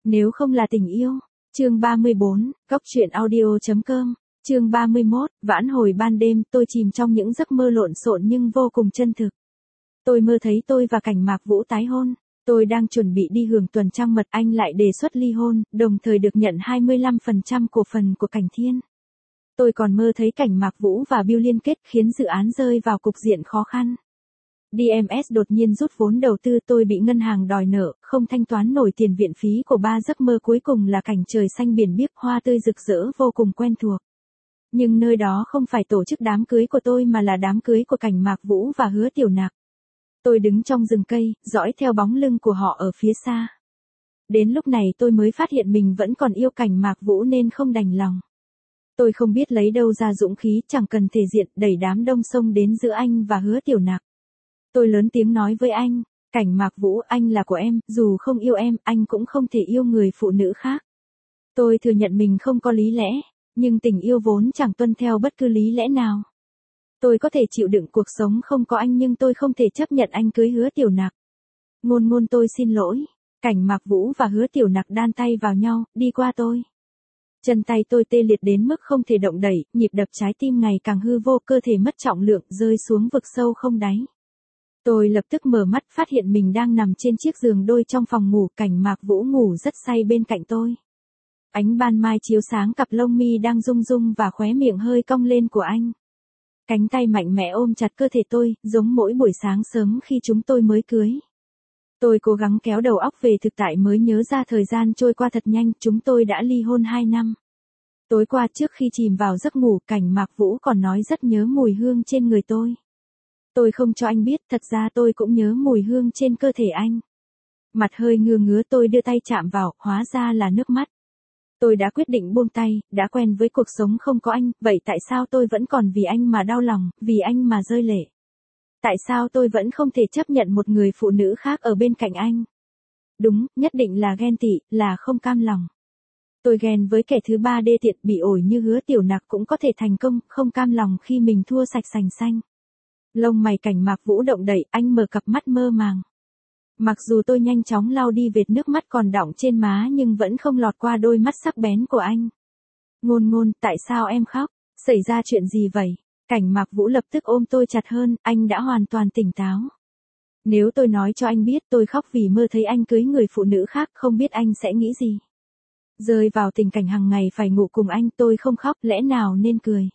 Nếu không là tình yêu. Chương 34, Góc truyện audio.com. Chương 31, vãn hồi ban đêm, tôi chìm trong những giấc mơ lộn xộn nhưng vô cùng chân thực. Tôi mơ thấy tôi và Cảnh Mạc Vũ tái hôn. Tôi đang chuẩn bị đi hưởng tuần trăng mật, anh lại đề xuất ly hôn, đồng thời được nhận 25% cổ phần của Cảnh Thiên. Tôi còn mơ thấy Cảnh Mạc Vũ và Bill liên kết khiến dự án rơi vào cục diện khó khăn. DMS đột nhiên rút vốn đầu tư, tôi bị ngân hàng đòi nợ, không thanh toán nổi tiền viện phí của 3 giấc mơ cuối cùng là cảnh trời xanh biển biếc, hoa tươi rực rỡ vô cùng quen thuộc. Nhưng nơi đó không phải tổ chức đám cưới của tôi mà là đám cưới của Cảnh Mạc Vũ và Hứa Tiểu Nặc. Tôi đứng trong rừng cây, dõi theo bóng lưng của họ ở phía xa. Đến lúc này tôi mới phát hiện mình vẫn còn yêu Cảnh Mạc Vũ nên không đành lòng. Tôi không biết lấy đâu ra dũng khí, chẳng cần thể diện, đẩy đám đông xông đến giữa anh và Hứa Tiểu Nặc. Tôi lớn tiếng nói với anh, Cảnh Mạc Vũ, anh là của em, dù không yêu em, anh cũng không thể yêu người phụ nữ khác. Tôi thừa nhận mình không có lý lẽ, nhưng tình yêu vốn chẳng tuân theo bất cứ lý lẽ nào. Tôi có thể chịu đựng cuộc sống không có anh nhưng tôi không thể chấp nhận anh cưới Hứa Tiểu Nặc. Ngôn, tôi xin lỗi. Cảnh Mạc Vũ và Hứa Tiểu Nặc đan tay vào nhau, đi qua tôi. Chân tay tôi tê liệt đến mức không thể động đẩy, nhịp đập trái tim ngày càng hư vô, cơ thể mất trọng lượng, rơi xuống vực sâu không đáy. Tôi lập tức mở mắt, phát hiện mình đang nằm trên chiếc giường đôi trong phòng ngủ, Cảnh Mạc Vũ ngủ rất say bên cạnh tôi. Ánh ban mai chiếu sáng cặp lông mi đang rung rung và khóe miệng hơi cong lên của anh. Cánh tay mạnh mẽ ôm chặt cơ thể tôi, giống mỗi buổi sáng sớm khi chúng tôi mới cưới. Tôi cố gắng kéo đầu óc về thực tại mới nhớ ra thời gian trôi qua thật nhanh, chúng tôi đã ly hôn 2 năm. Tối qua trước khi chìm vào giấc ngủ, Cảnh Mạc Vũ còn nói rất nhớ mùi hương trên người tôi. Tôi không cho anh biết, thật ra tôi cũng nhớ mùi hương trên cơ thể anh. Mặt hơi ngứa tôi đưa tay chạm vào, hóa ra là nước mắt. Tôi đã quyết định buông tay, đã quen với cuộc sống không có anh, vậy tại sao tôi vẫn còn vì anh mà đau lòng, vì anh mà rơi lệ? Tại sao tôi vẫn không thể chấp nhận một người phụ nữ khác ở bên cạnh anh? Đúng, nhất định là ghen tị, là không cam lòng. Tôi ghen với kẻ thứ ba đê tiện bị ổi như Hứa Tiểu Nặc cũng có thể thành công, không cam lòng khi mình thua sạch sành xanh. Lông mày Cảnh Mạc Vũ động đậy, anh mở cặp mắt mơ màng. Mặc dù tôi nhanh chóng lau đi vệt nước mắt còn đọng trên má nhưng vẫn không lọt qua đôi mắt sắc bén của anh. Ngôn, tại sao em khóc? Xảy ra chuyện gì vậy? Cảnh Mạc Vũ lập tức ôm tôi chặt hơn, anh đã hoàn toàn tỉnh táo. Nếu tôi nói cho anh biết tôi khóc vì mơ thấy anh cưới người phụ nữ khác, không biết anh sẽ nghĩ gì? Rơi vào tình cảnh hàng ngày phải ngủ cùng anh, tôi không khóc, lẽ nào nên cười?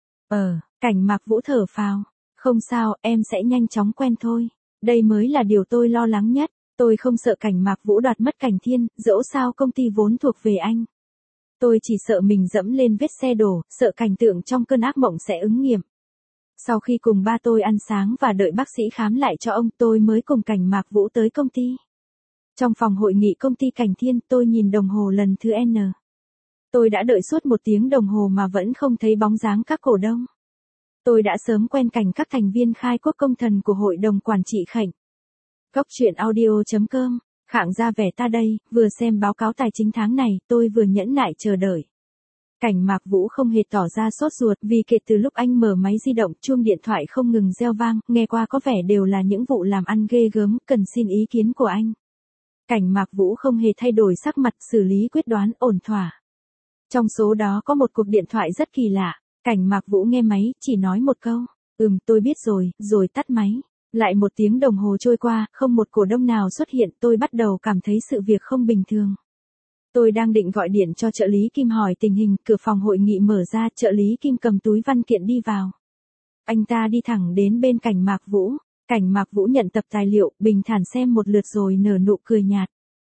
Cảnh Mạc Vũ thở phào. Không sao, em sẽ nhanh chóng quen thôi. Đây mới là điều tôi lo lắng nhất. Tôi không sợ Cảnh Mạc Vũ đoạt mất Cảnh Thiên, dẫu sao công ty vốn thuộc về anh. Tôi chỉ sợ mình dẫm lên vết xe đổ, sợ cảnh tượng trong cơn ác mộng sẽ ứng nghiệm. Sau khi cùng ba tôi ăn sáng và đợi bác sĩ khám lại cho ông, tôi mới cùng Cảnh Mạc Vũ tới công ty. Trong phòng hội nghị công ty Cảnh Thiên, tôi nhìn đồng hồ lần thứ N. Tôi đã đợi suốt 1 tiếng đồng hồ mà vẫn không thấy bóng dáng các cổ đông. Tôi đã sớm quen cảnh các thành viên khai quốc công thần của hội đồng quản trị Khảnh. Góc truyện audio.com, Khạng ra vẻ ta đây, vừa xem báo cáo tài chính tháng này, tôi vừa nhẫn nại chờ đợi. Cảnh Mạc Vũ không hề tỏ ra sốt ruột vì kể từ lúc anh mở máy di động, chuông điện thoại không ngừng reo vang, nghe qua có vẻ đều là những vụ làm ăn ghê gớm, cần xin ý kiến của anh. Cảnh Mạc Vũ không hề thay đổi sắc mặt, xử lý quyết đoán, ổn thỏa. Trong số đó có một cuộc điện thoại rất kỳ lạ. Cảnh Mạc Vũ nghe máy, chỉ nói một câu, tôi biết rồi tắt máy. Lại 1 tiếng đồng hồ trôi qua, không một cổ đông nào xuất hiện, tôi bắt đầu cảm thấy sự việc không bình thường. Tôi đang định gọi điện cho trợ lý Kim hỏi tình hình, cửa phòng hội nghị mở ra, trợ lý Kim cầm túi văn kiện đi vào. Anh ta đi thẳng đến bên Cảnh Mạc Vũ. Cảnh Mạc Vũ nhận tập tài liệu, bình thản xem một lượt rồi nở nụ cười nhạt.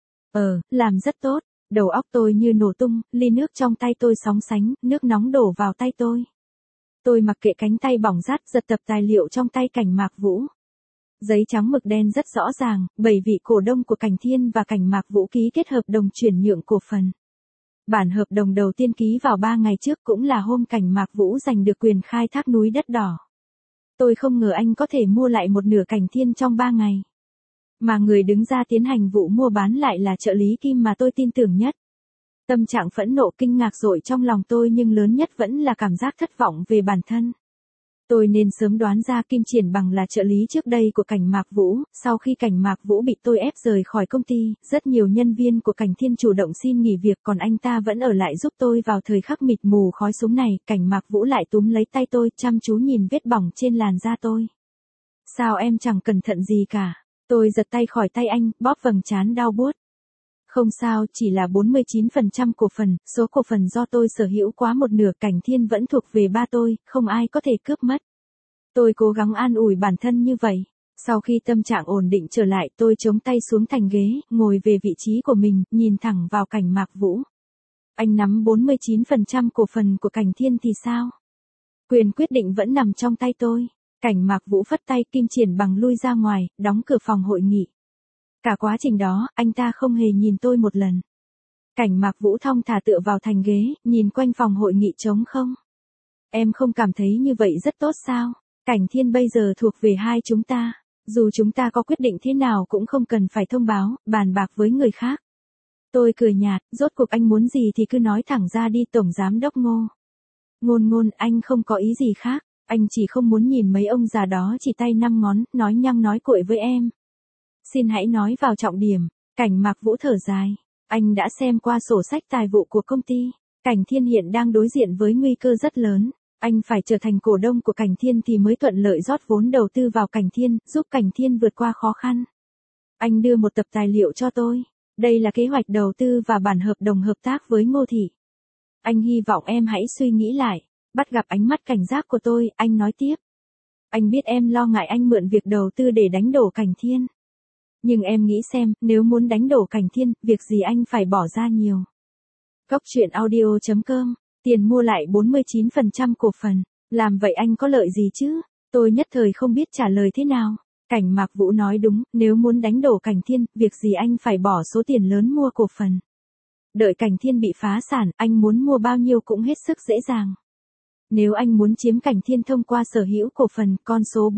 Làm rất tốt. Đầu óc tôi như nổ tung, ly nước trong tay tôi sóng sánh, nước nóng đổ vào tay tôi. Tôi mặc kệ cánh tay bỏng rát, giật tập tài liệu trong tay Cảnh Mạc Vũ. Giấy trắng mực đen rất rõ ràng, 7 vị cổ đông của Cảnh Thiên và Cảnh Mạc Vũ ký kết hợp đồng chuyển nhượng cổ phần. Bản hợp đồng đầu tiên ký vào 3 ngày trước cũng là hôm Cảnh Mạc Vũ giành được quyền khai thác núi đất đỏ. Tôi không ngờ anh có thể mua lại một nửa Cảnh Thiên trong 3 ngày. Mà người đứng ra tiến hành vụ mua bán lại là trợ lý Kim mà tôi tin tưởng nhất. Tâm trạng phẫn nộ kinh ngạc dội trong lòng tôi nhưng lớn nhất vẫn là cảm giác thất vọng về bản thân. Tôi nên sớm đoán ra Kim Triển Bằng là trợ lý trước đây của Cảnh Mạc Vũ, sau khi Cảnh Mạc Vũ bị tôi ép rời khỏi công ty, rất nhiều nhân viên của Cảnh Thiên chủ động xin nghỉ việc còn anh ta vẫn ở lại giúp tôi vào thời khắc mịt mù khói súng này, Cảnh Mạc Vũ lại túm lấy tay tôi, chăm chú nhìn vết bỏng trên làn da tôi. Sao em chẳng cẩn thận gì cả? Tôi giật tay khỏi tay anh, bóp vầng trán đau buốt. Không sao, chỉ là 49% cổ phần, số cổ phần do tôi sở hữu quá một nửa, Cảnh Thiên vẫn thuộc về ba tôi, không ai có thể cướp mất. Tôi cố gắng an ủi bản thân như vậy. Sau khi tâm trạng ổn định trở lại, tôi chống tay xuống thành ghế, ngồi về vị trí của mình, nhìn thẳng vào Cảnh Mạc Vũ. Anh nắm 49% cổ phần của Cảnh Thiên thì sao? Quyền quyết định vẫn nằm trong tay tôi. Cảnh Mạc Vũ phất tay, Kim Triển Bằng lui ra ngoài, đóng cửa phòng hội nghị. Cả quá trình đó, anh ta không hề nhìn tôi một lần. Cảnh Mạc Vũ thong thả tựa vào thành ghế, nhìn quanh phòng hội nghị trống không. Em không cảm thấy như vậy rất tốt sao? Cảnh Thiên bây giờ thuộc về hai chúng ta. Dù chúng ta có quyết định thế nào cũng không cần phải thông báo, bàn bạc với người khác. Tôi cười nhạt, rốt cuộc anh muốn gì thì cứ nói thẳng ra đi, Tổng Giám Đốc Ngô. Ngôn, anh không có ý gì khác. Anh chỉ không muốn nhìn mấy ông già đó chỉ tay năm ngón, nói nhăng nói cuội với em. Xin hãy nói vào trọng điểm. Cảnh Mạc Vũ thở dài. Anh đã xem qua sổ sách tài vụ của công ty. Cảnh Thiên hiện đang đối diện với nguy cơ rất lớn. Anh phải trở thành cổ đông của Cảnh Thiên thì mới thuận lợi rót vốn đầu tư vào Cảnh Thiên, giúp Cảnh Thiên vượt qua khó khăn. Anh đưa một tập tài liệu cho tôi. Đây là kế hoạch đầu tư và bản hợp đồng hợp tác với Ngô Thị. Anh hy vọng em hãy suy nghĩ lại. Bắt gặp ánh mắt cảnh giác của tôi, anh nói tiếp. Anh biết em lo ngại anh mượn việc đầu tư để đánh đổ Cảnh Thiên. Nhưng em nghĩ xem, nếu muốn đánh đổ Cảnh Thiên, việc gì anh phải bỏ ra nhiều. Góc truyện audio.com, tiền mua lại 49% cổ phần, làm vậy anh có lợi gì chứ? Tôi nhất thời không biết trả lời thế nào. Cảnh Mạc Vũ nói đúng, nếu muốn đánh đổ Cảnh Thiên, việc gì anh phải bỏ số tiền lớn mua cổ phần. Đợi Cảnh Thiên bị phá sản, anh muốn mua bao nhiêu cũng hết sức dễ dàng. Nếu anh muốn chiếm Cảnh Thiên thông qua sở hữu cổ phần, con số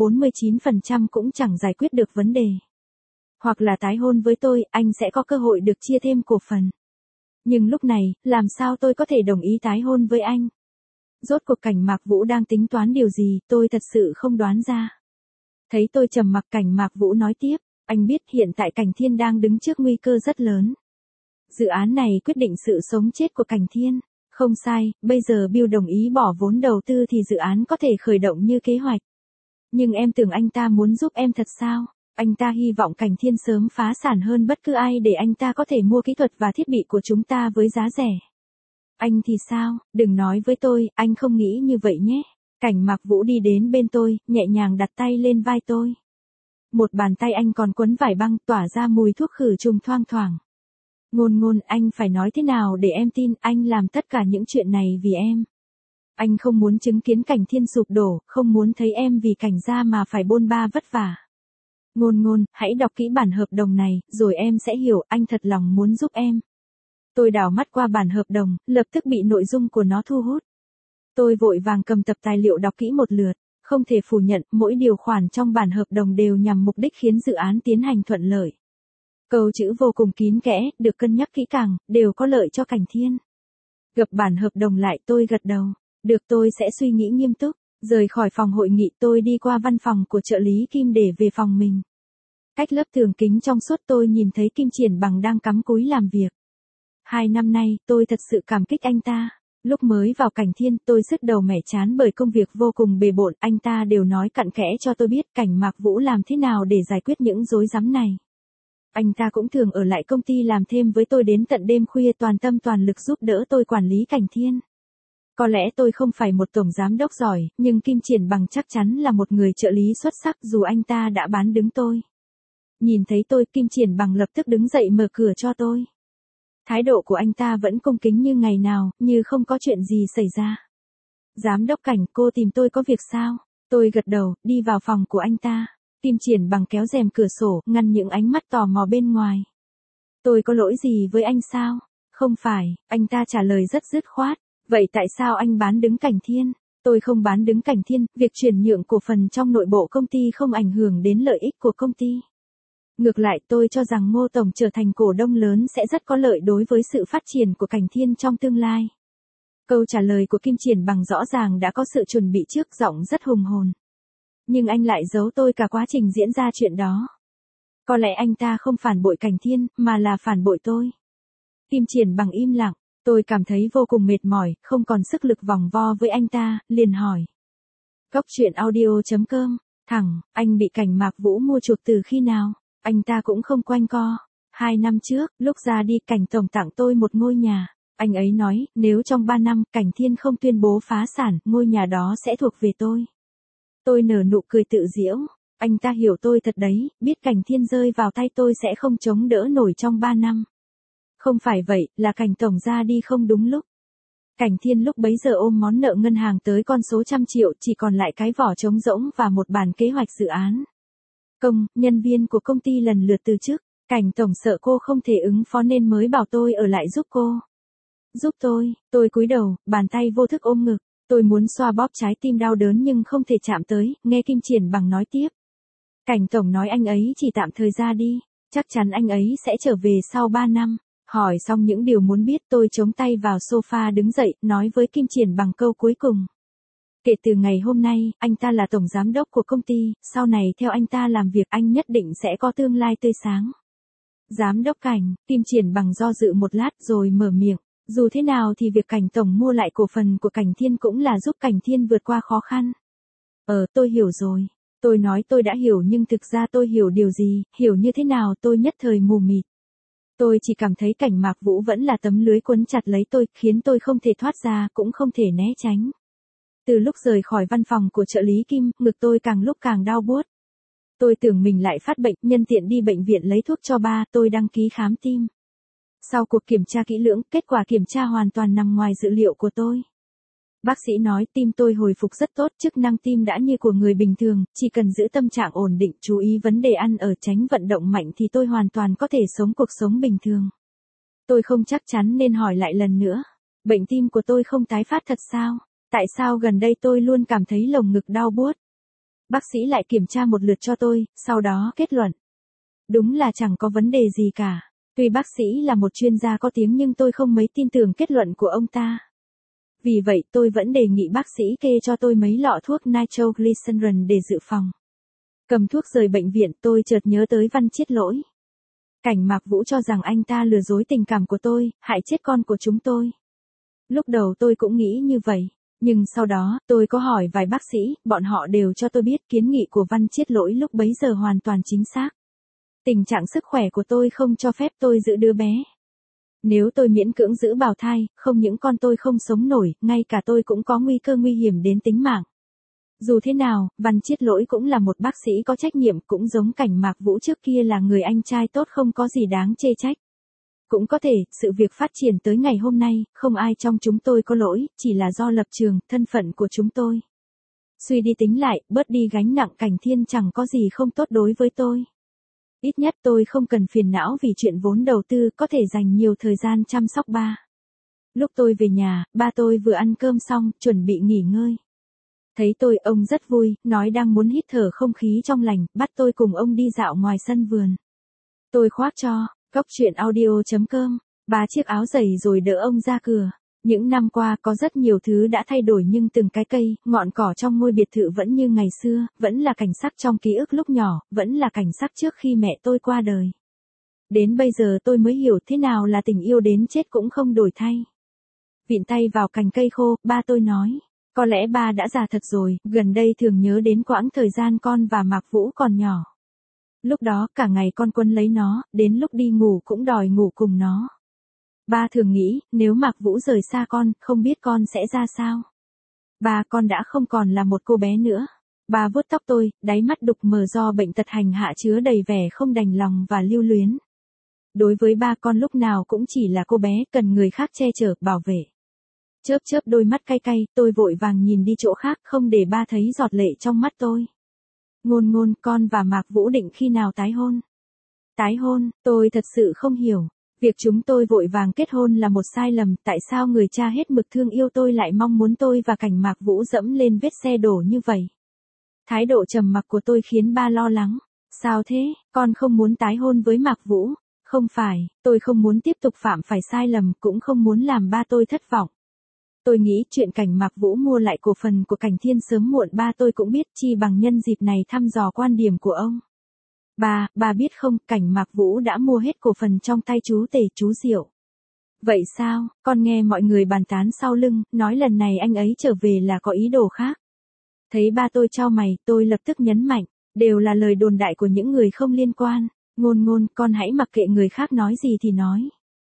49% cũng chẳng giải quyết được vấn đề. Hoặc là tái hôn với tôi, anh sẽ có cơ hội được chia thêm cổ phần. Nhưng lúc này, làm sao tôi có thể đồng ý tái hôn với anh? Rốt cuộc Cảnh Mạc Vũ đang tính toán điều gì, tôi thật sự không đoán ra. Thấy tôi trầm mặc, Cảnh Mạc Vũ nói tiếp, anh biết hiện tại Cảnh Thiên đang đứng trước nguy cơ rất lớn. Dự án này quyết định sự sống chết của Cảnh Thiên. Không sai, bây giờ Bill đồng ý bỏ vốn đầu tư thì dự án có thể khởi động như kế hoạch. Nhưng em tưởng anh ta muốn giúp em thật sao? Anh ta hy vọng Cảnh Thiên sớm phá sản hơn bất cứ ai để anh ta có thể mua kỹ thuật và thiết bị của chúng ta với giá rẻ. Anh thì sao? Đừng nói với tôi, anh không nghĩ như vậy nhé. Cảnh Mạc Vũ đi đến bên tôi, nhẹ nhàng đặt tay lên vai tôi. Một bàn tay anh còn quấn vải băng tỏa ra mùi thuốc khử trùng thoang thoảng. Ngôn, anh phải nói thế nào để em tin anh làm tất cả những chuyện này vì em. Anh không muốn chứng kiến Cảnh Thiên sụp đổ, không muốn thấy em vì Cảnh gia mà phải bôn ba vất vả. Ngôn, hãy đọc kỹ bản hợp đồng này, rồi em sẽ hiểu anh thật lòng muốn giúp em. Tôi đảo mắt qua bản hợp đồng, lập tức bị nội dung của nó thu hút. Tôi vội vàng cầm tập tài liệu đọc kỹ một lượt, không thể phủ nhận, mỗi điều khoản trong bản hợp đồng đều nhằm mục đích khiến dự án tiến hành thuận lợi. Câu chữ vô cùng kín kẽ, được cân nhắc kỹ càng, đều có lợi cho Cảnh Thiên. Gập bản hợp đồng lại, tôi gật đầu. Được, tôi sẽ suy nghĩ nghiêm túc. Rời khỏi phòng hội nghị, tôi đi qua văn phòng của trợ lý Kim để về phòng mình. Cách lớp tường kính trong suốt, tôi nhìn thấy Kim Triển Bằng đang cắm cúi làm việc. 2 năm nay, tôi thật sự cảm kích anh ta. Lúc mới vào Cảnh Thiên, tôi sứt đầu mẻ chán bởi công việc vô cùng bề bộn, anh ta đều nói cặn kẽ cho tôi biết Cảnh Mạc Vũ làm thế nào để giải quyết những rối rắm này. Anh ta cũng thường ở lại công ty làm thêm với tôi đến tận đêm khuya, toàn tâm toàn lực giúp đỡ tôi quản lý Cảnh Thiên. Có lẽ tôi không phải một tổng giám đốc giỏi, nhưng Kim Triển Bằng chắc chắn là một người trợ lý xuất sắc dù anh ta đã bán đứng tôi. Nhìn thấy tôi, Kim Triển Bằng lập tức đứng dậy mở cửa cho tôi. Thái độ của anh ta vẫn cung kính như ngày nào, như không có chuyện gì xảy ra. Giám đốc Cảnh, cô tìm tôi có việc sao? Tôi gật đầu, đi vào phòng của anh ta. Kim Triển Bằng kéo rèm cửa sổ, ngăn những ánh mắt tò mò bên ngoài. Tôi có lỗi gì với anh sao? Không phải, anh ta trả lời rất dứt khoát. Vậy tại sao anh bán đứng Cảnh Thiên? Tôi không bán đứng Cảnh Thiên, việc chuyển nhượng cổ phần trong nội bộ công ty không ảnh hưởng đến lợi ích của công ty. Ngược lại, tôi cho rằng Ngô Tổng trở thành cổ đông lớn sẽ rất có lợi đối với sự phát triển của Cảnh Thiên trong tương lai. Câu trả lời của Kim Triển Bằng rõ ràng đã có sự chuẩn bị trước, giọng rất hùng hồn. Nhưng anh lại giấu tôi cả quá trình diễn ra chuyện đó. Có lẽ anh ta không phản bội Cảnh Thiên, mà là phản bội tôi. Kim Triển Bằng im lặng, tôi cảm thấy vô cùng mệt mỏi, không còn sức lực vòng vo với anh ta, liền hỏi. Góc truyện audio.com, thẳng, anh bị Cảnh Mạc Vũ mua chuộc từ khi nào? Anh ta cũng không quanh co. 2 năm trước, lúc ra đi Cảnh Tổng tặng tôi một ngôi nhà. Anh ấy nói, nếu trong 3 năm Cảnh Thiên không tuyên bố phá sản, ngôi nhà đó sẽ thuộc về tôi. Tôi nở nụ cười tự giễu. Anh ta hiểu tôi thật đấy, biết Cảnh Thiên rơi vào tay tôi sẽ không chống đỡ nổi trong 3 năm. Không phải vậy, là Cảnh Tổng ra đi không đúng lúc. Cảnh Thiên lúc bấy giờ ôm món nợ ngân hàng tới con số 100 triệu, chỉ còn lại cái vỏ trống rỗng và một bản kế hoạch dự án. Nhân viên của công ty lần lượt từ chức. Cảnh Tổng sợ cô không thể ứng phó nên mới bảo tôi ở lại giúp cô. Giúp tôi cúi đầu, bàn tay vô thức ôm ngực. Tôi muốn xoa bóp trái tim đau đớn nhưng không thể chạm tới, nghe Kim Triển Bằng nói tiếp. Cảnh Tổng nói anh ấy chỉ tạm thời ra đi, chắc chắn anh ấy sẽ trở về sau 3 năm. Hỏi xong những điều muốn biết, tôi chống tay vào sofa đứng dậy, nói với Kim Triển Bằng câu cuối cùng. Kể từ ngày hôm nay, anh ta là tổng giám đốc của công ty, sau này theo anh ta làm việc anh nhất định sẽ có tương lai tươi sáng. Giám đốc Cảnh, Kim Triển Bằng do dự một lát rồi mở miệng. Dù thế nào thì việc Cảnh Tổng mua lại cổ phần của Cảnh Thiên cũng là giúp Cảnh Thiên vượt qua khó khăn. Tôi hiểu rồi. Tôi nói tôi đã hiểu nhưng thực ra tôi hiểu điều gì, hiểu như thế nào tôi nhất thời mù mịt. Tôi chỉ cảm thấy Cảnh Mạc Vũ vẫn là tấm lưới quấn chặt lấy tôi, khiến tôi không thể thoát ra, cũng không thể né tránh. Từ lúc rời khỏi văn phòng của trợ lý Kim, ngực tôi càng lúc càng đau buốt. Tôi tưởng mình lại phát bệnh, nhân tiện đi bệnh viện lấy thuốc cho ba, tôi đăng ký khám tim. Sau cuộc kiểm tra kỹ lưỡng, kết quả kiểm tra hoàn toàn nằm ngoài dự liệu của tôi. Bác sĩ nói tim tôi hồi phục rất tốt, chức năng tim đã như của người bình thường, chỉ cần giữ tâm trạng ổn định, chú ý vấn đề ăn ở, tránh vận động mạnh thì tôi hoàn toàn có thể sống cuộc sống bình thường. Tôi không chắc chắn nên hỏi lại lần nữa. Bệnh tim của tôi không tái phát thật sao? Tại sao gần đây tôi luôn cảm thấy lồng ngực đau buốt? Bác sĩ lại kiểm tra một lượt cho tôi, sau đó kết luận. Đúng là chẳng có vấn đề gì cả. Tuy bác sĩ là một chuyên gia có tiếng nhưng tôi không mấy tin tưởng kết luận của ông ta. Vì vậy tôi vẫn đề nghị bác sĩ kê cho tôi mấy lọ thuốc nitroglycerin để dự phòng. Cầm thuốc rời bệnh viện, tôi chợt nhớ tới Văn Chiết Lỗi. Cảnh Mạc Vũ cho rằng anh ta lừa dối tình cảm của tôi, hại chết con của chúng tôi. Lúc đầu tôi cũng nghĩ như vậy, nhưng sau đó tôi có hỏi vài bác sĩ, bọn họ đều cho tôi biết kiến nghị của Văn Chiết Lỗi lúc bấy giờ hoàn toàn chính xác. Tình trạng sức khỏe của tôi không cho phép tôi giữ đứa bé. Nếu tôi miễn cưỡng giữ bào thai, không những con tôi không sống nổi, ngay cả tôi cũng có nguy cơ nguy hiểm đến tính mạng. Dù thế nào, Văn Chiết Lỗi cũng là một bác sĩ có trách nhiệm, cũng giống Cảnh Mạc Vũ trước kia là người anh trai tốt, không có gì đáng chê trách. Cũng có thể, sự việc phát triển tới ngày hôm nay, không ai trong chúng tôi có lỗi, chỉ là do lập trường, thân phận của chúng tôi. Suy đi tính lại, bớt đi gánh nặng, Cảnh Thiên chẳng có gì không tốt đối với tôi. Ít nhất tôi không cần phiền não vì chuyện vốn đầu tư, có thể dành nhiều thời gian chăm sóc ba. Lúc tôi về nhà, ba tôi vừa ăn cơm xong, chuẩn bị nghỉ ngơi. Thấy tôi, ông rất vui, nói đang muốn hít thở không khí trong lành, bắt tôi cùng ông đi dạo ngoài sân vườn. Tôi khoác cho, góc truyện audio.com, 3 chiếc áo giày rồi đỡ ông ra cửa. Những năm qua có rất nhiều thứ đã thay đổi nhưng từng cái cây, ngọn cỏ trong ngôi biệt thự vẫn như ngày xưa, vẫn là cảnh sắc trong ký ức lúc nhỏ, vẫn là cảnh sắc trước khi mẹ tôi qua đời. Đến bây giờ tôi mới hiểu thế nào là tình yêu đến chết cũng không đổi thay. Vịn tay vào cành cây khô, ba tôi nói, có lẽ ba đã già thật rồi, gần đây thường nhớ đến quãng thời gian con và Mạc Vũ còn nhỏ. Lúc đó cả ngày con quấn lấy nó, đến lúc đi ngủ cũng đòi ngủ cùng nó. Ba thường nghĩ, nếu Mạc Vũ rời xa con, không biết con sẽ ra sao. Ba, con đã không còn là một cô bé nữa. Ba vuốt tóc tôi, đáy mắt đục mờ do bệnh tật hành hạ chứa đầy vẻ không đành lòng và lưu luyến. Đối với ba, con lúc nào cũng chỉ là cô bé, cần người khác che chở, bảo vệ. Chớp chớp đôi mắt cay cay, tôi vội vàng nhìn đi chỗ khác, không để ba thấy giọt lệ trong mắt tôi. Ngôn ngôn, con và Mạc Vũ định khi nào tái hôn? Tái hôn, tôi thật sự không hiểu. Việc chúng tôi vội vàng kết hôn là một sai lầm, tại sao người cha hết mực thương yêu tôi lại mong muốn tôi và Cảnh Mạc Vũ dẫm lên vết xe đổ như vậy? Thái độ trầm mặc của tôi khiến ba lo lắng. Sao thế, con không muốn tái hôn với Mạc Vũ? Không phải, tôi không muốn tiếp tục phạm phải sai lầm, cũng không muốn làm ba tôi thất vọng. Tôi nghĩ chuyện Cảnh Mạc Vũ mua lại cổ phần của Cảnh Thiên sớm muộn ba tôi cũng biết, chi bằng nhân dịp này thăm dò quan điểm của ông. Bà biết không, Cảnh Mạc Vũ đã mua hết cổ phần trong tay chú Tề chú Diệu. Vậy sao, con nghe mọi người bàn tán sau lưng, nói lần này anh ấy trở về là có ý đồ khác. Thấy ba tôi chau mày, tôi lập tức nhấn mạnh, đều là lời đồn đại của những người không liên quan. Ngôn, con hãy mặc kệ người khác nói gì thì nói.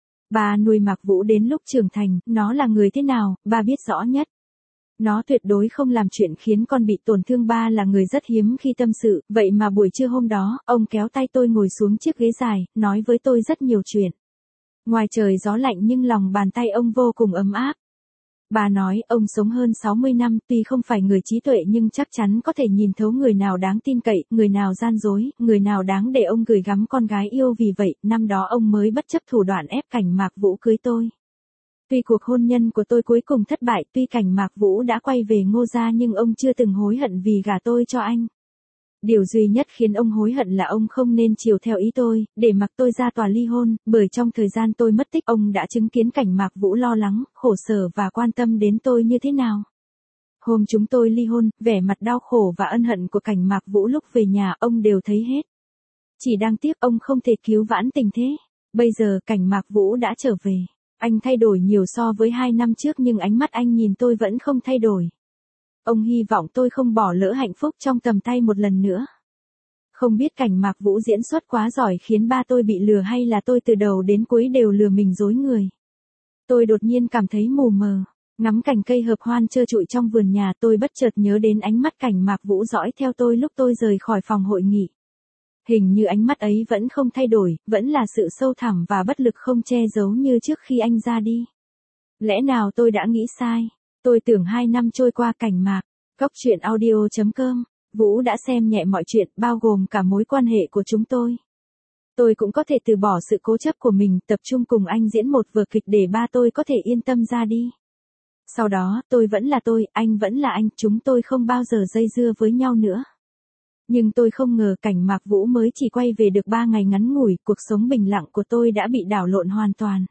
Bà nuôi Mạc Vũ đến lúc trưởng thành, nó là người thế nào, ba biết rõ nhất. Nó tuyệt đối không làm chuyện khiến con bị tổn thương, ba là người rất hiếm khi tâm sự, vậy mà buổi trưa hôm đó, ông kéo tay tôi ngồi xuống chiếc ghế dài, nói với tôi rất nhiều chuyện. Ngoài trời gió lạnh nhưng lòng bàn tay ông vô cùng ấm áp. Bà nói, ông sống hơn 60 năm, tuy không phải người trí tuệ nhưng chắc chắn có thể nhìn thấu người nào đáng tin cậy, người nào gian dối, người nào đáng để ông gửi gắm con gái yêu, vì vậy, năm đó ông mới bất chấp thủ đoạn ép Cảnh Mạc Vũ cưới tôi. Tuy cuộc hôn nhân của tôi cuối cùng thất bại, tuy Cảnh Mạc Vũ đã quay về Ngô gia nhưng ông chưa từng hối hận vì gả tôi cho anh. Điều duy nhất khiến ông hối hận là ông không nên chiều theo ý tôi, để mặc tôi ra tòa ly hôn, bởi trong thời gian tôi mất tích ông đã chứng kiến Cảnh Mạc Vũ lo lắng, khổ sở và quan tâm đến tôi như thế nào. Hôm chúng tôi ly hôn, vẻ mặt đau khổ và ân hận của Cảnh Mạc Vũ lúc về nhà ông đều thấy hết. Chỉ đáng tiếc ông không thể cứu vãn tình thế. Bây giờ Cảnh Mạc Vũ đã trở về. Anh thay đổi nhiều so với 2 năm trước nhưng ánh mắt anh nhìn tôi vẫn không thay đổi. Ông hy vọng tôi không bỏ lỡ hạnh phúc trong tầm tay một lần nữa. Không biết Cảnh Mạc Vũ diễn xuất quá giỏi khiến ba tôi bị lừa hay là tôi từ đầu đến cuối đều lừa mình dối người. Tôi đột nhiên cảm thấy mù mờ. Ngắm cành cây hợp hoan trơ trụi trong vườn nhà, tôi bất chợt nhớ đến ánh mắt Cảnh Mạc Vũ dõi theo tôi lúc tôi rời khỏi phòng hội nghị. Hình như ánh mắt ấy vẫn không thay đổi, vẫn là sự sâu thẳm và bất lực không che giấu như trước khi anh ra đi. Lẽ nào tôi đã nghĩ sai? Tôi tưởng 2 năm trôi qua Cảnh Mạc. Góc truyện audio.com. Vũ đã xem nhẹ mọi chuyện, bao gồm cả mối quan hệ của chúng tôi. Tôi cũng có thể từ bỏ sự cố chấp của mình, tập trung cùng anh diễn một vở kịch để ba tôi có thể yên tâm ra đi. Sau đó, tôi vẫn là tôi, anh vẫn là anh, chúng tôi không bao giờ dây dưa với nhau nữa. Nhưng tôi không ngờ Cảnh Mạc Vũ mới chỉ quay về được 3 ngày ngắn ngủi, cuộc sống bình lặng của tôi đã bị đảo lộn hoàn toàn.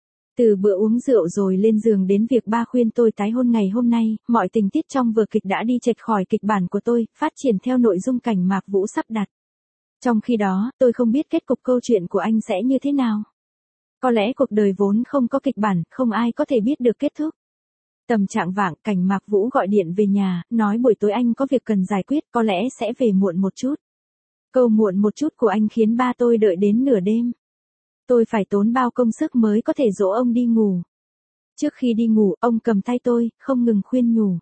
Từ bữa uống rượu rồi lên giường đến việc ba khuyên tôi tái hôn ngày hôm nay, mọi tình tiết trong vở kịch đã đi chệch khỏi kịch bản của tôi, phát triển theo nội dung Cảnh Mạc Vũ sắp đặt. Trong khi đó, tôi không biết kết cục câu chuyện của anh sẽ như thế nào. Có lẽ cuộc đời vốn không có kịch bản, không ai có thể biết được kết thúc. Tầm trạng vạng, Cảnh Mạc Vũ gọi điện về nhà, nói buổi tối anh có việc cần giải quyết, có lẽ sẽ về muộn một chút. Câu muộn một chút của anh khiến ba tôi đợi đến nửa đêm. Tôi phải tốn bao công sức mới có thể dỗ ông đi ngủ. Trước khi đi ngủ, ông cầm tay tôi, không ngừng khuyên nhủ.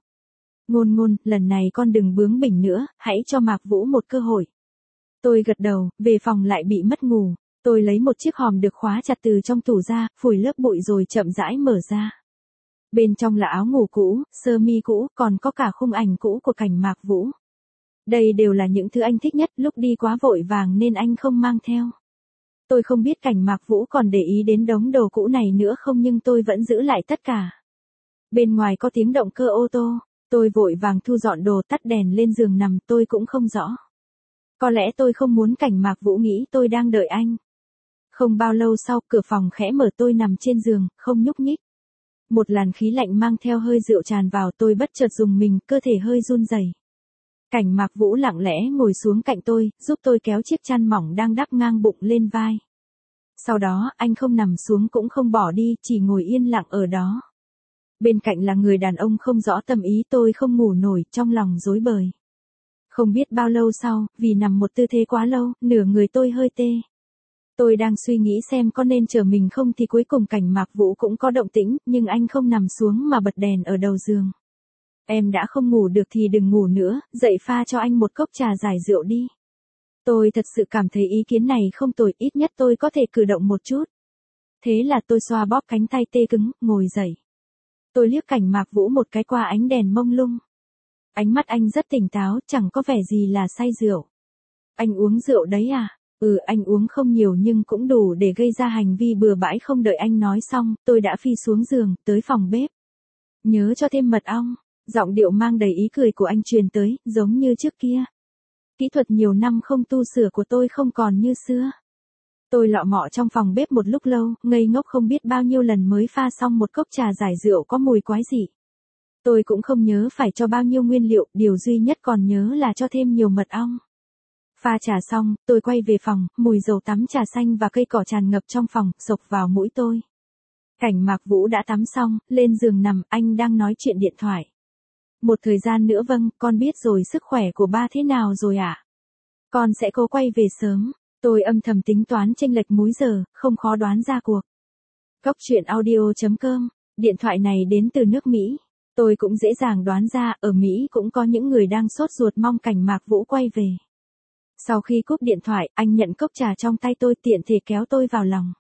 Ngôn, lần này con đừng bướng bỉnh nữa, hãy cho Mạc Vũ một cơ hội. Tôi gật đầu, về phòng lại bị mất ngủ. Tôi lấy một chiếc hòm được khóa chặt từ trong tủ ra, phủi lớp bụi rồi chậm rãi mở ra. Bên trong là áo ngủ cũ, sơ mi cũ, còn có cả khung ảnh cũ của Cảnh Mạc Vũ. Đây đều là những thứ anh thích nhất, lúc đi quá vội vàng nên anh không mang theo. Tôi không biết Cảnh Mạc Vũ còn để ý đến đống đồ cũ này nữa không nhưng tôi vẫn giữ lại tất cả. Bên ngoài có tiếng động cơ ô tô, tôi vội vàng thu dọn đồ, tắt đèn lên giường nằm, tôi cũng không rõ. Có lẽ tôi không muốn Cảnh Mạc Vũ nghĩ tôi đang đợi anh. Không bao lâu sau, cửa phòng khẽ mở, tôi nằm trên giường, không nhúc nhích. Một làn khí lạnh mang theo hơi rượu tràn vào, tôi bất chợt rùng mình, cơ thể hơi run rẩy. Cảnh Mạc Vũ lặng lẽ ngồi xuống cạnh tôi, giúp tôi kéo chiếc chăn mỏng đang đắp ngang bụng lên vai. Sau đó, anh không nằm xuống cũng không bỏ đi, chỉ ngồi yên lặng ở đó. Bên cạnh là người đàn ông không rõ tâm ý, tôi không ngủ nổi, trong lòng rối bời. Không biết bao lâu sau, vì nằm một tư thế quá lâu, nửa người tôi hơi tê. Tôi đang suy nghĩ xem có nên chờ mình không thì cuối cùng Cảnh Mạc Vũ cũng có động tĩnh, nhưng anh không nằm xuống mà bật đèn ở đầu giường. Em đã không ngủ được thì đừng ngủ nữa, dậy pha cho anh một cốc trà giải rượu đi. Tôi thật sự cảm thấy ý kiến này không tồi, ít nhất tôi có thể cử động một chút. Thế là tôi xoa bóp cánh tay tê cứng, ngồi dậy. Tôi liếc Cảnh Mạc Vũ một cái qua ánh đèn mông lung. Ánh mắt anh rất tỉnh táo, chẳng có vẻ gì là say rượu. Anh uống rượu đấy à? Anh uống không nhiều nhưng cũng đủ để gây ra hành vi bừa bãi. Không đợi anh nói xong, tôi đã phi xuống giường, tới phòng bếp. Nhớ cho thêm mật ong. Giọng điệu mang đầy ý cười của anh truyền tới, giống như trước kia. Kỹ thuật nhiều năm không tu sửa của tôi không còn như xưa. Tôi lọ mọ trong phòng bếp một lúc lâu, ngây ngốc không biết bao nhiêu lần mới pha xong một cốc trà giải rượu có mùi quái dị. Tôi cũng không nhớ phải cho bao nhiêu nguyên liệu, điều duy nhất còn nhớ là cho thêm nhiều mật ong. Pha trà xong, tôi quay về phòng, mùi dầu tắm trà xanh và cây cỏ tràn ngập trong phòng, xộc vào mũi tôi. Cảnh Mạc Vũ đã tắm xong, lên giường nằm, anh đang nói chuyện điện thoại. Một thời gian nữa vâng, con biết rồi, sức khỏe của ba thế nào rồi ạ? Con sẽ cố quay về sớm. Tôi âm thầm tính toán chênh lệch múi giờ, không khó đoán ra cuộc. Cốc truyện audio.com, điện thoại này đến từ nước Mỹ. Tôi cũng dễ dàng đoán ra, ở Mỹ cũng có những người đang sốt ruột mong Cảnh Mạc Vũ quay về. Sau khi cúp điện thoại, anh nhận cốc trà trong tay tôi, tiện thể kéo tôi vào lòng.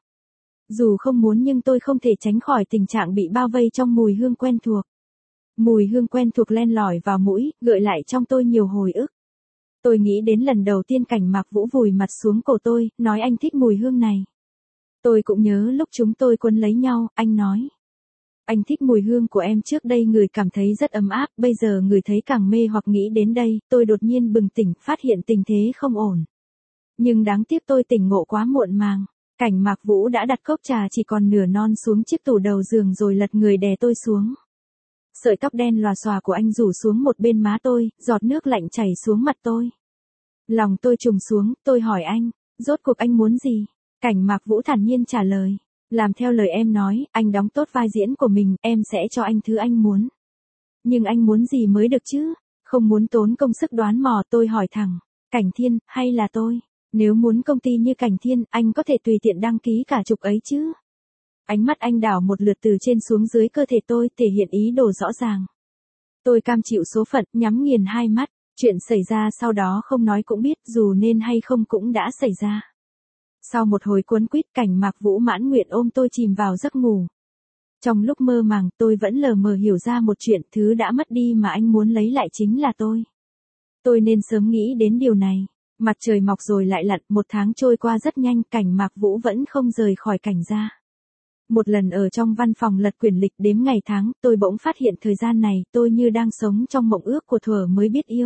Dù không muốn nhưng tôi không thể tránh khỏi tình trạng bị bao vây trong mùi hương quen thuộc. Mùi hương quen thuộc len lỏi vào mũi, gợi lại trong tôi nhiều hồi ức. Tôi nghĩ đến lần đầu tiên Cảnh Mạc Vũ vùi mặt xuống cổ tôi, nói anh thích mùi hương này. Tôi cũng nhớ lúc chúng tôi quấn lấy nhau, anh nói. Anh thích mùi hương của em, trước đây người cảm thấy rất ấm áp, bây giờ người thấy càng mê hoặc nghĩ đến đây, tôi đột nhiên bừng tỉnh, phát hiện tình thế không ổn. Nhưng đáng tiếc tôi tỉnh ngộ quá muộn màng. Cảnh Mạc Vũ đã đặt cốc trà chỉ còn nửa non xuống chiếc tủ đầu giường rồi lật người đè tôi xuống. Sợi tóc đen lòa xòa của anh rủ xuống một bên má tôi, giọt nước lạnh chảy xuống mặt tôi. Lòng tôi trùng xuống, tôi hỏi anh, rốt cuộc anh muốn gì? Cảnh Mạc Vũ thản nhiên trả lời, làm theo lời em nói, anh đóng tốt vai diễn của mình, em sẽ cho anh thứ anh muốn. Nhưng anh muốn gì mới được chứ? Không muốn tốn công sức đoán mò, tôi hỏi thẳng, Cảnh Thiên, hay là tôi? Nếu muốn công ty như Cảnh Thiên, anh có thể tùy tiện đăng ký cả chục ấy chứ? Ánh mắt anh đảo một lượt từ trên xuống dưới cơ thể tôi, thể hiện ý đồ rõ ràng. Tôi cam chịu số phận, nhắm nghiền hai mắt, chuyện xảy ra sau đó không nói cũng biết, dù nên hay không cũng đã xảy ra. Sau một hồi cuốn quýt, Cảnh Mạc Vũ mãn nguyện ôm tôi chìm vào giấc ngủ. Trong lúc mơ màng, tôi vẫn lờ mờ hiểu ra một chuyện, thứ đã mất đi mà anh muốn lấy lại chính là tôi. Tôi nên sớm nghĩ đến điều này. Mặt trời mọc rồi lại lặn, một tháng trôi qua rất nhanh, Cảnh Mạc Vũ vẫn không rời khỏi Cảnh gia. Một lần ở trong văn phòng lật quyển lịch đếm ngày tháng, tôi bỗng phát hiện thời gian này, tôi như đang sống trong mộng ước của thuở mới biết yêu.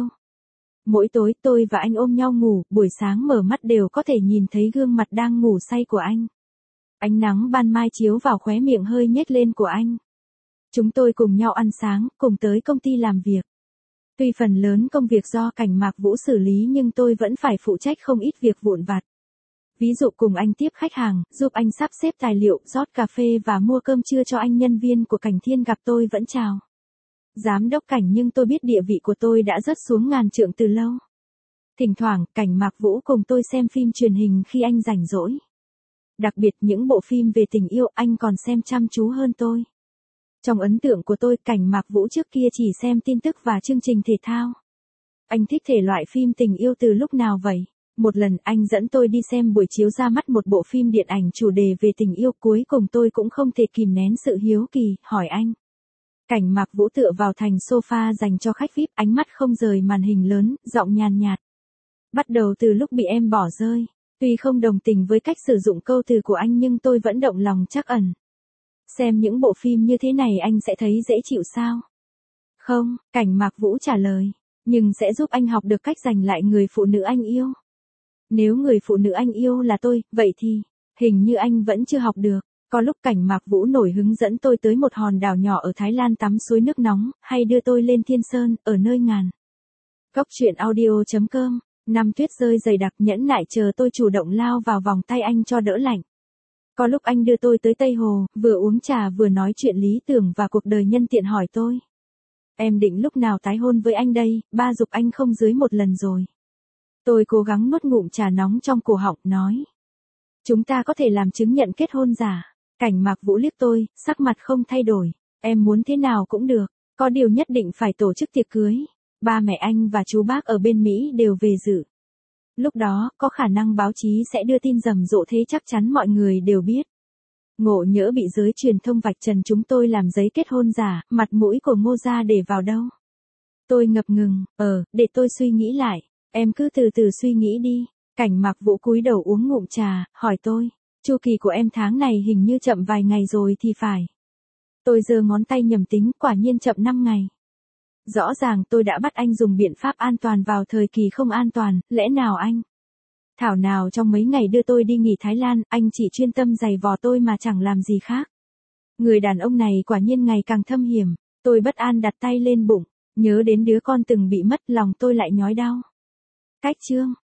Mỗi tối tôi và anh ôm nhau ngủ, buổi sáng mở mắt đều có thể nhìn thấy gương mặt đang ngủ say của anh. Ánh nắng ban mai chiếu vào khóe miệng hơi nhếch lên của anh. Chúng tôi cùng nhau ăn sáng, cùng tới công ty làm việc. Tuy phần lớn công việc do Cảnh Mạc Vũ xử lý nhưng tôi vẫn phải phụ trách không ít việc vụn vặt. Ví dụ cùng anh tiếp khách hàng, giúp anh sắp xếp tài liệu, rót cà phê và mua cơm trưa cho anh. Nhân viên của Cảnh Thiên gặp tôi vẫn chào. Giám đốc Cảnh, nhưng tôi biết địa vị của tôi đã rớt xuống ngàn trượng từ lâu. Thỉnh thoảng, Cảnh Mạc Vũ cùng tôi xem phim truyền hình khi anh rảnh rỗi. Đặc biệt những bộ phim về tình yêu anh còn xem chăm chú hơn tôi. Trong ấn tượng của tôi, Cảnh Mạc Vũ trước kia chỉ xem tin tức và chương trình thể thao. Anh thích thể loại phim tình yêu từ lúc nào vậy? Một lần anh dẫn tôi đi xem buổi chiếu ra mắt một bộ phim điện ảnh chủ đề về tình yêu, cuối cùng tôi cũng không thể kìm nén sự hiếu kỳ, hỏi anh. Cảnh Mạc Vũ tựa vào thành sofa dành cho khách VIP, ánh mắt không rời màn hình lớn, giọng nhàn nhạt. Bắt đầu từ lúc bị em bỏ rơi. Tuy không đồng tình với cách sử dụng câu từ của anh nhưng tôi vẫn động lòng trắc ẩn. Xem những bộ phim như thế này anh sẽ thấy dễ chịu sao? Không, Cảnh Mạc Vũ trả lời. Nhưng sẽ giúp anh học được cách giành lại người phụ nữ anh yêu. Nếu người phụ nữ anh yêu là tôi, vậy thì, hình như anh vẫn chưa học được. Có lúc Cảnh Mạc Vũ nổi hứng dẫn tôi tới một hòn đảo nhỏ ở Thái Lan tắm suối nước nóng, hay đưa tôi lên Thiên Sơn, ở nơi ngàn. Cốc truyện audio.com, năm tuyết rơi dày đặc, nhẫn nại chờ tôi chủ động lao vào vòng tay anh cho đỡ lạnh. Có lúc anh đưa tôi tới Tây Hồ, vừa uống trà vừa nói chuyện lý tưởng và cuộc đời, nhân tiện hỏi tôi. Em định lúc nào tái hôn với anh đây, ba giục anh không dưới một lần rồi. Tôi cố gắng nuốt ngụm trà nóng trong cổ họng, nói. Chúng ta có thể làm chứng nhận kết hôn giả. Cảnh Mạc Vũ liếc tôi, sắc mặt không thay đổi. Em muốn thế nào cũng được, có điều nhất định phải tổ chức tiệc cưới. Ba mẹ anh và chú bác ở bên Mỹ đều về dự. Lúc đó, có khả năng báo chí sẽ đưa tin rầm rộ, thế chắc chắn mọi người đều biết. Ngộ nhỡ bị giới truyền thông vạch trần chúng tôi làm giấy kết hôn giả, mặt mũi của Ngô gia để vào đâu. Tôi ngập ngừng, để tôi suy nghĩ lại. Em cứ từ từ suy nghĩ đi. Cảnh Mạc Vũ cúi đầu uống ngụm trà, hỏi tôi. Chu kỳ của em tháng này hình như chậm vài ngày rồi thì phải. Tôi giơ ngón tay nhầm tính, quả nhiên chậm 5 ngày. Rõ ràng tôi đã bắt anh dùng biện pháp an toàn vào thời kỳ không an toàn, lẽ nào anh Thảo nào trong mấy ngày đưa tôi đi nghỉ Thái Lan, anh chỉ chuyên tâm giày vò tôi mà chẳng làm gì khác. Người đàn ông này quả nhiên ngày càng thâm hiểm, tôi bất an đặt tay lên bụng, nhớ đến đứa con từng bị mất lòng tôi lại nhói đau. Cách chương